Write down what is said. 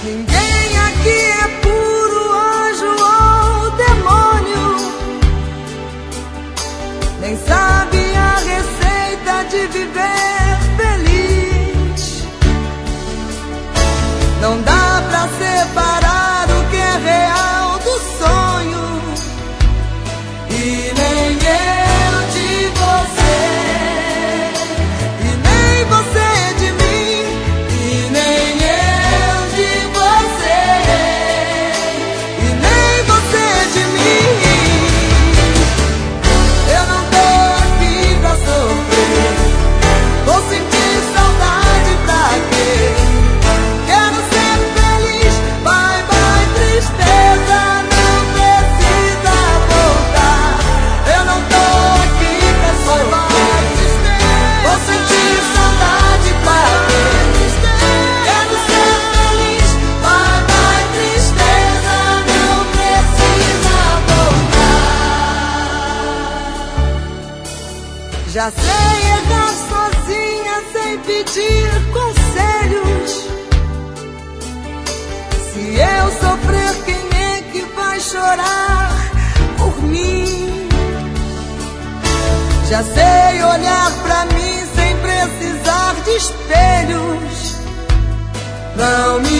Ninguém aqui é puro anjo ou demônio, nem sabe a receita de viver feliz. Não dá pra separar o que é real do sonho, e nem eu de você, e nem você de mim, e nem eu de você, e nem você de mim. Eu não tô aqui pra sofrer, vou sentir saudade pra quê? Quero ser feliz, bye bye tristeza, não precisa voltar. Eu não tô aqui pra sofrer, vou sentir saudade pra quê? Quero ser feliz, bye bye tristeza, não precisa voltar. Já sei errar sozinha sem pedir conselhos. Se eu sofrer, quem é que vai chorar por mim? Já sei olhar pra mim sem precisar de espelhos. Não me